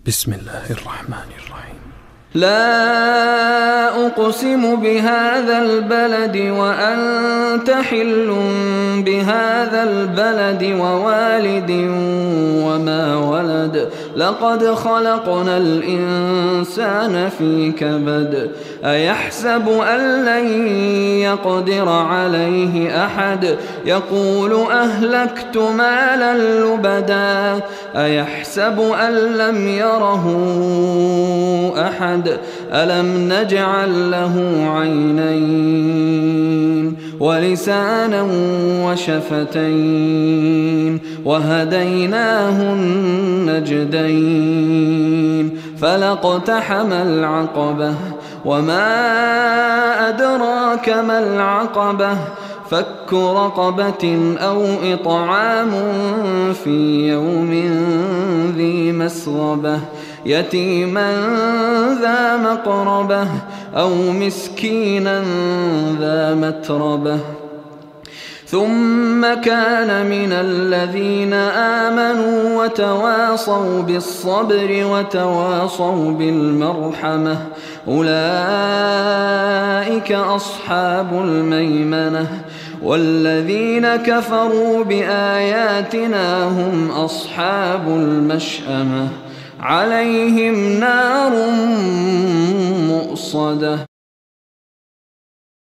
بسم الله الرحمن الرحيم. لا أقسم بهذا البلد وأنت حل بهذا البلد ووالد وما ولد لقد خلقنا الإنسان في كبد أيحسب أن لن يقدر عليه أحد يقول أهلكت مالا لبدا أيحسب أن لم يره أحد ألم نجعل له عينين ولسانا وشفتين وهديناه النجدين فلاقتحم العقبة وما أدراك ما العقبة فك رقبة أو إطعام في يوم ذي مسغبة يتيما ذا مقربة أو مسكينا ذا متربة ثم كان من الذين آمنوا وتواصوا بالصبر وتواصوا بالمرحمة أولئك أصحاب الميمنة والذين كفروا بآياتنا هم أصحاب المشأمة عليهم نار مؤصدة.